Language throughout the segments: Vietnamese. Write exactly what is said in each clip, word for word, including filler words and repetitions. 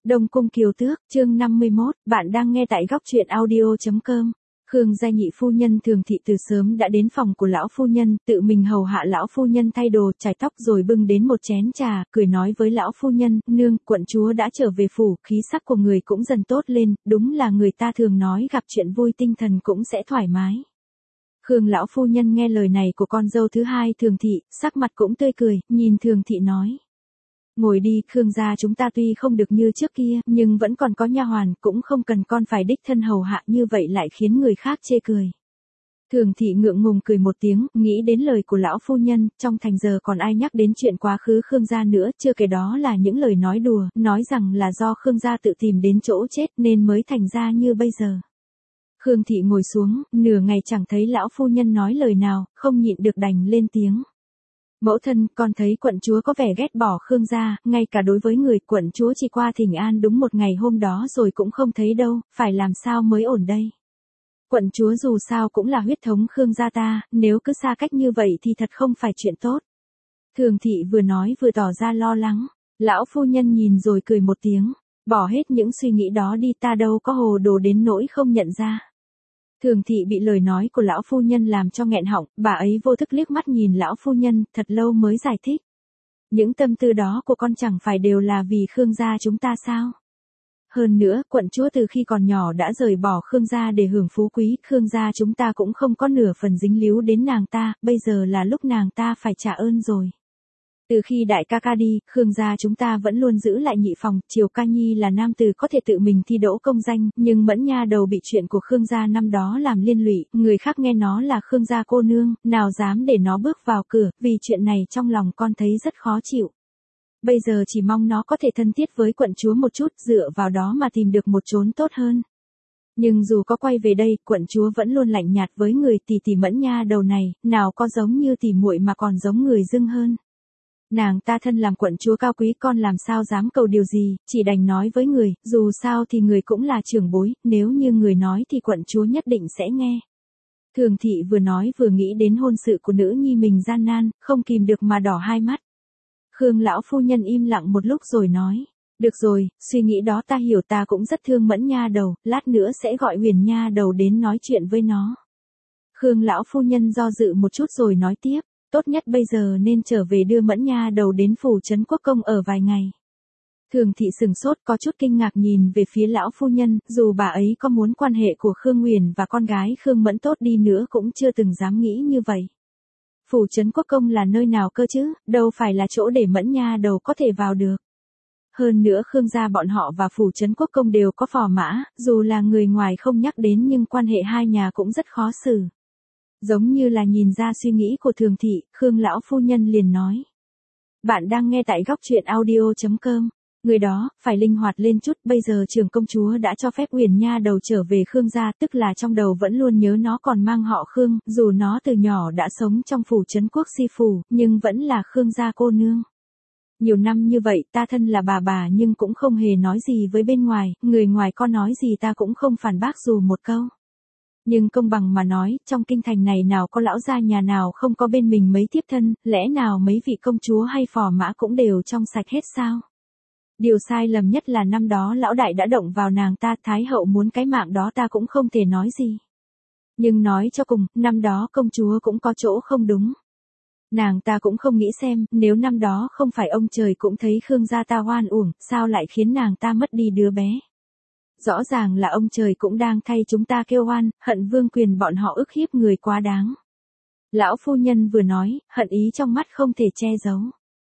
Đông Cung Kiều Tước, chương năm mươi mốt, bạn đang nghe tại góc truyện audio.com. Khương gia nhị phu nhân Thường thị từ sớm đã đến phòng của lão phu nhân, tự mình hầu hạ lão phu nhân thay đồ, chải tóc rồi bưng đến một chén trà, cười nói với lão phu nhân, nương, quận chúa đã trở về phủ, khí sắc của người cũng dần tốt lên, đúng là người ta thường nói gặp chuyện vui tinh thần cũng sẽ thoải mái. Khương lão phu nhân nghe lời này của con dâu thứ hai Thường thị, sắc mặt cũng tươi cười, nhìn Thường thị nói. Ngồi đi, Khương gia chúng ta tuy không được như trước kia, nhưng vẫn còn có nha hoàn, cũng không cần con phải đích thân hầu hạ như vậy lại khiến người khác chê cười. Thường thị ngượng ngùng cười một tiếng, nghĩ đến lời của lão phu nhân, trong thành giờ còn ai nhắc đến chuyện quá khứ Khương gia nữa, chưa kể đó là những lời nói đùa, nói rằng là do Khương gia tự tìm đến chỗ chết nên mới thành ra như bây giờ. Khương thị ngồi xuống, nửa ngày chẳng thấy lão phu nhân nói lời nào, không nhịn được đành lên tiếng. Mẫu thân, con thấy quận chúa có vẻ ghét bỏ Khương gia, ngay cả đối với người, quận chúa chỉ qua thỉnh an đúng một ngày hôm đó rồi cũng không thấy đâu, phải làm sao mới ổn đây. Quận chúa dù sao cũng là huyết thống Khương gia ta, nếu cứ xa cách như vậy thì thật không phải chuyện tốt. Thường thị vừa nói vừa tỏ ra lo lắng, lão phu nhân nhìn rồi cười một tiếng, bỏ hết những suy nghĩ đó đi, ta đâu có hồ đồ đến nỗi không nhận ra. Thường thị bị lời nói của lão phu nhân làm cho nghẹn họng, bà ấy vô thức liếc mắt nhìn lão phu nhân, thật lâu mới giải thích. Những tâm tư đó của con chẳng phải đều là vì Khương gia chúng ta sao? Hơn nữa, quận chúa từ khi còn nhỏ đã rời bỏ Khương gia để hưởng phú quý, Khương gia chúng ta cũng không có nửa phần dính líu đến nàng ta, bây giờ là lúc nàng ta phải trả ơn rồi. Từ khi đại ca ca đi, Khương gia chúng ta vẫn luôn giữ lại nhị phòng, Triều Ca Nhi là nam tử có thể tự mình thi đỗ công danh, nhưng Mẫn nha đầu bị chuyện của Khương gia năm đó làm liên lụy, người khác nghe nó là Khương gia cô nương, nào dám để nó bước vào cửa, vì chuyện này trong lòng con thấy rất khó chịu. Bây giờ chỉ mong nó có thể thân thiết với quận chúa một chút, dựa vào đó mà tìm được một chốn tốt hơn. Nhưng dù có quay về đây, quận chúa vẫn luôn lạnh nhạt với người tỷ tỷ Mẫn nha đầu này, nào có giống như tỷ muội mà còn giống người dưng hơn. Nàng ta thân làm quận chúa cao quý, con làm sao dám cầu điều gì, chỉ đành nói với người, dù sao thì người cũng là trưởng bối, nếu như người nói thì quận chúa nhất định sẽ nghe. Thường thị vừa nói vừa nghĩ đến hôn sự của nữ nhi mình gian nan, không kìm được mà đỏ hai mắt. Khương lão phu nhân im lặng một lúc rồi nói, được rồi, suy nghĩ đó ta hiểu, ta cũng rất thương Mẫn nha đầu, lát nữa sẽ gọi Huyền nha đầu đến nói chuyện với nó. Khương lão phu nhân do dự một chút rồi nói tiếp. Tốt nhất bây giờ nên trở về đưa Mẫn nha đầu đến phủ trấn quốc công ở vài ngày. Thường thị sừng sốt có chút kinh ngạc nhìn về phía lão phu nhân, dù bà ấy có muốn quan hệ của Khương Huyền và con gái Khương Mẫn tốt đi nữa cũng chưa từng dám nghĩ như vậy. Phủ trấn quốc công là nơi nào cơ chứ, đâu phải là chỗ để Mẫn nha đầu có thể vào được. Hơn nữa Khương gia bọn họ và phủ trấn quốc công đều có phò mã, dù là người ngoài không nhắc đến nhưng quan hệ hai nhà cũng rất khó xử. Giống như là nhìn ra suy nghĩ của Thường thị, Khương lão phu nhân liền nói. Bạn đang nghe tại góc truyện audio.com. Người đó, phải linh hoạt lên chút, bây giờ trưởng công chúa đã cho phép Huyền nha đầu trở về Khương gia, tức là trong đầu vẫn luôn nhớ nó còn mang họ Khương, dù nó từ nhỏ đã sống trong phủ trấn quốc si phủ, nhưng vẫn là Khương gia cô nương. Nhiều năm như vậy ta thân là bà bà nhưng cũng không hề nói gì với bên ngoài, người ngoài có nói gì ta cũng không phản bác dù một câu. Nhưng công bằng mà nói, trong kinh thành này nào có lão gia nhà nào không có bên mình mấy thiếp thân, lẽ nào mấy vị công chúa hay phò mã cũng đều trong sạch hết sao? Điều sai lầm nhất là năm đó lão đại đã động vào nàng ta, Thái hậu muốn cái mạng đó ta cũng không thể nói gì. Nhưng nói cho cùng, năm đó công chúa cũng có chỗ không đúng. Nàng ta cũng không nghĩ xem, nếu năm đó không phải ông trời cũng thấy Khương gia ta oan uổng, sao lại khiến nàng ta mất đi đứa bé? Rõ ràng là ông trời cũng đang thay chúng ta kêu oan, hận vương quyền bọn họ ức hiếp người quá đáng. Lão phu nhân vừa nói, hận ý trong mắt không thể che giấu.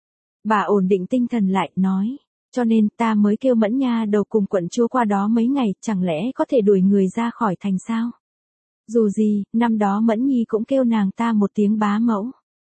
Bà ổn định tinh thần lại, nói, cho nên ta mới kêu Mẫn nha đầu cùng quận chúa qua đó mấy ngày, chẳng lẽ có thể đuổi người ra khỏi thành sao? Dù gì, năm đó Mẫn nhi cũng kêu nàng ta một tiếng bá mẫu.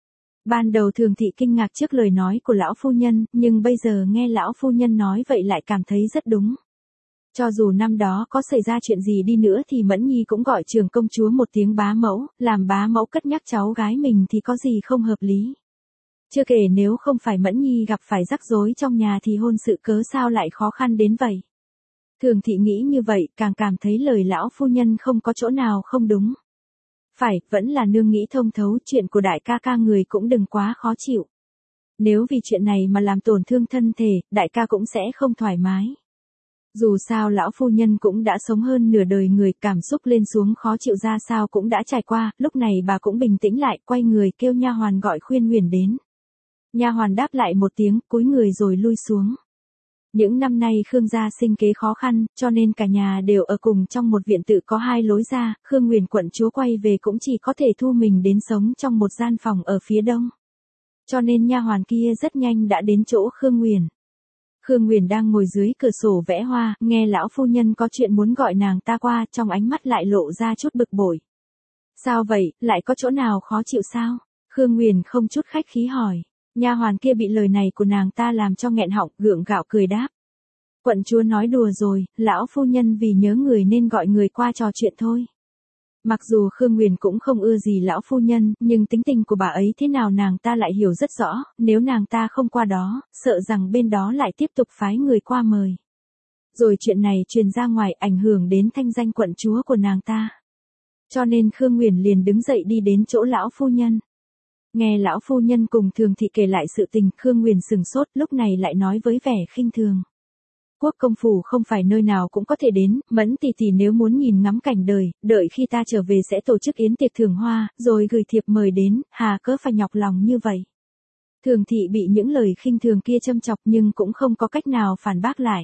Ban đầu Thường thị kinh ngạc trước lời nói của lão phu nhân, nhưng bây giờ nghe lão phu nhân nói vậy lại cảm thấy rất đúng. Cho dù năm đó có xảy ra chuyện gì đi nữa thì Mẫn nhi cũng gọi trưởng công chúa một tiếng bá mẫu, làm bá mẫu cất nhắc cháu gái mình thì có gì không hợp lý. Chưa kể nếu không phải Mẫn nhi gặp phải rắc rối trong nhà thì hôn sự cớ sao lại khó khăn đến vậy. Thường thị nghĩ như vậy, càng cảm thấy lời lão phu nhân không có chỗ nào không đúng. Phải, vẫn là nương nghĩ thông thấu, chuyện của đại ca ca người cũng đừng quá khó chịu. Nếu vì chuyện này mà làm tổn thương thân thể, đại ca cũng sẽ không thoải mái. Dù sao lão phu nhân cũng đã sống hơn nửa đời người, cảm xúc lên xuống khó chịu ra sao cũng đã trải qua, lúc này bà cũng bình tĩnh lại, quay người kêu nha hoàn gọi Khuyên Huyền đến. Nha hoàn đáp lại một tiếng, cúi người rồi lui xuống. Những năm nay Khương gia sinh kế khó khăn, cho nên cả nhà đều ở cùng trong một viện tự có hai lối ra, Khương Huyền quận chúa quay về cũng chỉ có thể thu mình đến sống trong một gian phòng ở phía đông. Cho nên nha hoàn kia rất nhanh đã đến chỗ Khương Huyền. Khương Huyền đang ngồi dưới cửa sổ vẽ hoa, nghe lão phu nhân có chuyện muốn gọi nàng ta qua, trong ánh mắt lại lộ ra chút bực bội. Sao vậy, lại có chỗ nào khó chịu sao? Khương Huyền không chút khách khí hỏi. Nha hoàn kia bị lời này của nàng ta làm cho nghẹn họng, gượng gạo cười đáp. Quận chúa nói đùa rồi, lão phu nhân vì nhớ người nên gọi người qua trò chuyện thôi. Mặc dù Khương Huyền cũng không ưa gì lão phu nhân, nhưng tính tình của bà ấy thế nào nàng ta lại hiểu rất rõ, nếu nàng ta không qua đó, sợ rằng bên đó lại tiếp tục phái người qua mời. Rồi chuyện này truyền ra ngoài ảnh hưởng đến thanh danh quận chúa của nàng ta. Cho nên Khương Huyền liền đứng dậy đi đến chỗ lão phu nhân. Nghe lão phu nhân cùng Thường thị kể lại sự tình, Khương Huyền sừng sốt, lúc này lại nói với vẻ khinh thường. Quốc công phủ không phải nơi nào cũng có thể đến, Mẫn tỷ tỷ nếu muốn nhìn ngắm cảnh đời, đợi khi ta trở về sẽ tổ chức yến tiệc thưởng hoa, rồi gửi thiệp mời đến, hà cớ phải nhọc lòng như vậy. Thường thị bị những lời khinh thường kia châm chọc nhưng cũng không có cách nào phản bác lại.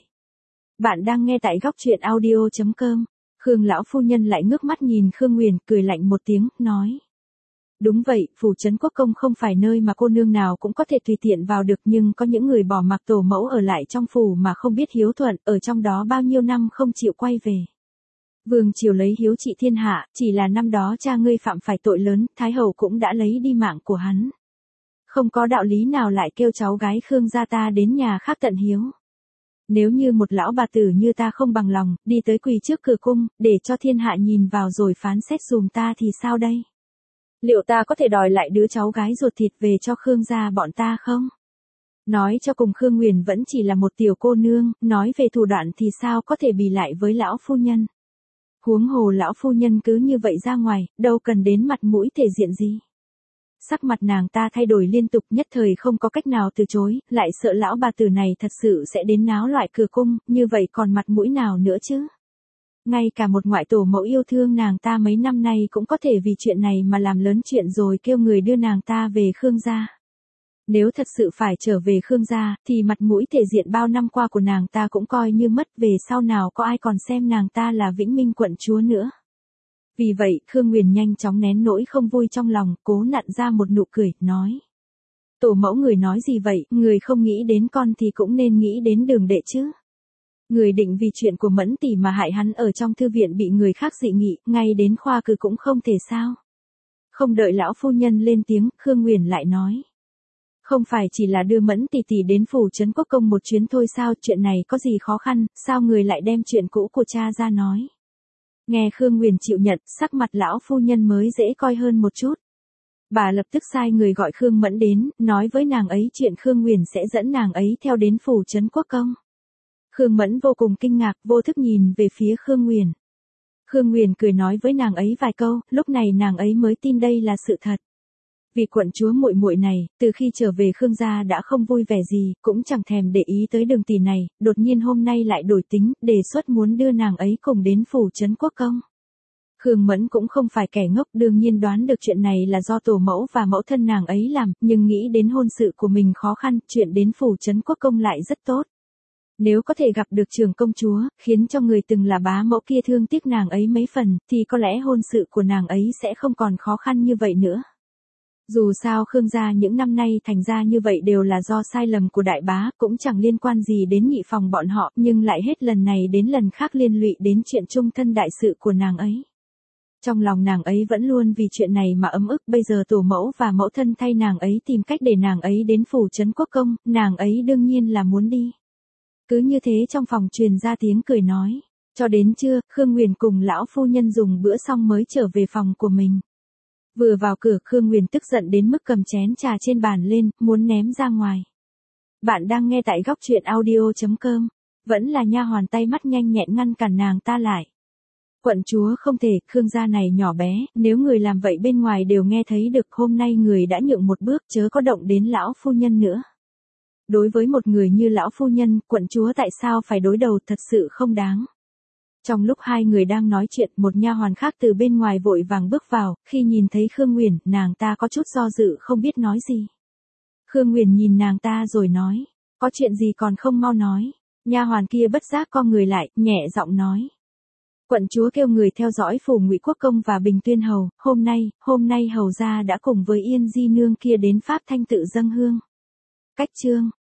Bạn đang nghe tại góc truyện audio chấm com. Khương lão phu nhân lại ngước mắt nhìn Khương Huyền, cười lạnh một tiếng, nói. Đúng vậy, phủ trấn Quốc công không phải nơi mà cô nương nào cũng có thể tùy tiện vào được, nhưng có những người bỏ mặc tổ mẫu ở lại trong phủ mà không biết hiếu thuận, ở trong đó bao nhiêu năm không chịu quay về. Vương triều lấy hiếu trị thiên hạ, chỉ là năm đó cha ngươi phạm phải tội lớn, Thái hậu cũng đã lấy đi mạng của hắn. Không có đạo lý nào lại kêu cháu gái Khương gia ta đến nhà khác tận hiếu. Nếu như một lão bà tử như ta không bằng lòng, đi tới quỳ trước cửa cung, để cho thiên hạ nhìn vào rồi phán xét dùm ta thì sao đây? Liệu ta có thể đòi lại đứa cháu gái ruột thịt về cho Khương gia bọn ta không? Nói cho cùng Khương Huyền vẫn chỉ là một tiểu cô nương, nói về thủ đoạn thì sao có thể bì lại với lão phu nhân. Huống hồ lão phu nhân cứ như vậy ra ngoài, đâu cần đến mặt mũi thể diện gì. Sắc mặt nàng ta thay đổi liên tục, nhất thời không có cách nào từ chối, lại sợ lão bà tử này thật sự sẽ đến náo loạn cửa cung, như vậy còn mặt mũi nào nữa chứ? Ngay cả một ngoại tổ mẫu yêu thương nàng ta mấy năm nay cũng có thể vì chuyện này mà làm lớn chuyện rồi kêu người đưa nàng ta về Khương gia. Nếu thật sự phải trở về Khương gia, thì mặt mũi thể diện bao năm qua của nàng ta cũng coi như mất, về sau nào có ai còn xem nàng ta là Vĩnh Minh quận chúa nữa. Vì vậy, Khương Huyền nhanh chóng nén nỗi không vui trong lòng, cố nặn ra một nụ cười, nói. Tổ mẫu người nói gì vậy, người không nghĩ đến con thì cũng nên nghĩ đến Đường đệ chứ. Người định vì chuyện của Mẫn tỷ mà hại hắn ở trong thư viện bị người khác dị nghị, ngay đến khoa cử cũng không thể sao. Không đợi lão phu nhân lên tiếng, Khương Huyền lại nói. Không phải chỉ là đưa Mẫn tỷ tỷ đến phủ trấn Quốc công một chuyến thôi sao, chuyện này có gì khó khăn, sao người lại đem chuyện cũ của cha ra nói. Nghe Khương Huyền chịu nhận, sắc mặt lão phu nhân mới dễ coi hơn một chút. Bà lập tức sai người gọi Khương Mẫn đến, nói với nàng ấy chuyện Khương Huyền sẽ dẫn nàng ấy theo đến phủ trấn Quốc công. Khương Mẫn vô cùng kinh ngạc, vô thức nhìn về phía Khương Huyền. Khương Huyền cười nói với nàng ấy vài câu, lúc này nàng ấy mới tin đây là sự thật. Vì quận chúa muội muội này, từ khi trở về Khương gia đã không vui vẻ gì, cũng chẳng thèm để ý tới Đường tỷ này, đột nhiên hôm nay lại đổi tính, đề xuất muốn đưa nàng ấy cùng đến phủ trấn Quốc công. Khương Mẫn cũng không phải kẻ ngốc, đương nhiên đoán được chuyện này là do tổ mẫu và mẫu thân nàng ấy làm, nhưng nghĩ đến hôn sự của mình khó khăn, chuyện đến phủ trấn Quốc công lại rất tốt. Nếu có thể gặp được trưởng công chúa, khiến cho người từng là bá mẫu kia thương tiếc nàng ấy mấy phần, thì có lẽ hôn sự của nàng ấy sẽ không còn khó khăn như vậy nữa. Dù sao Khương gia những năm nay thành ra như vậy đều là do sai lầm của đại bá, cũng chẳng liên quan gì đến nhị phòng bọn họ, nhưng lại hết lần này đến lần khác liên lụy đến chuyện chung thân đại sự của nàng ấy. Trong lòng nàng ấy vẫn luôn vì chuyện này mà ấm ức, bây giờ tổ mẫu và mẫu thân thay nàng ấy tìm cách để nàng ấy đến phủ trấn Quốc công, nàng ấy đương nhiên là muốn đi. Cứ như thế trong phòng truyền ra tiếng cười nói. Cho đến trưa, Khương Huyền cùng lão phu nhân dùng bữa xong mới trở về phòng của mình. Vừa vào cửa, Khương Huyền tức giận đến mức cầm chén trà trên bàn lên, muốn ném ra ngoài. Bạn đang nghe tại góc truyện audio chấm com. Vẫn là nha hoàn tay mắt nhanh nhẹn ngăn cản nàng ta lại. Quận chúa không thể, Khương gia này nhỏ bé, nếu người làm vậy bên ngoài đều nghe thấy được, hôm nay người đã nhượng một bước, chớ có động đến lão phu nhân nữa. Đối với một người như lão phu nhân, quận chúa tại sao phải đối đầu, thật sự không đáng. Trong lúc hai người đang nói chuyện, một nha hoàn khác từ bên ngoài vội vàng bước vào, khi nhìn thấy Khương Nguyền, nàng ta có chút do dự không biết nói gì. Khương Nguyền nhìn nàng ta rồi nói, có chuyện gì còn không mau nói. Nha hoàn kia bất giác co người lại, nhẹ giọng nói. Quận chúa kêu người theo dõi phủ Ngụy Quốc công và Bình Tuyên hầu, hôm nay, hôm nay hầu gia đã cùng với Yên Di nương kia đến Pháp Thanh tự dâng hương. Cách chương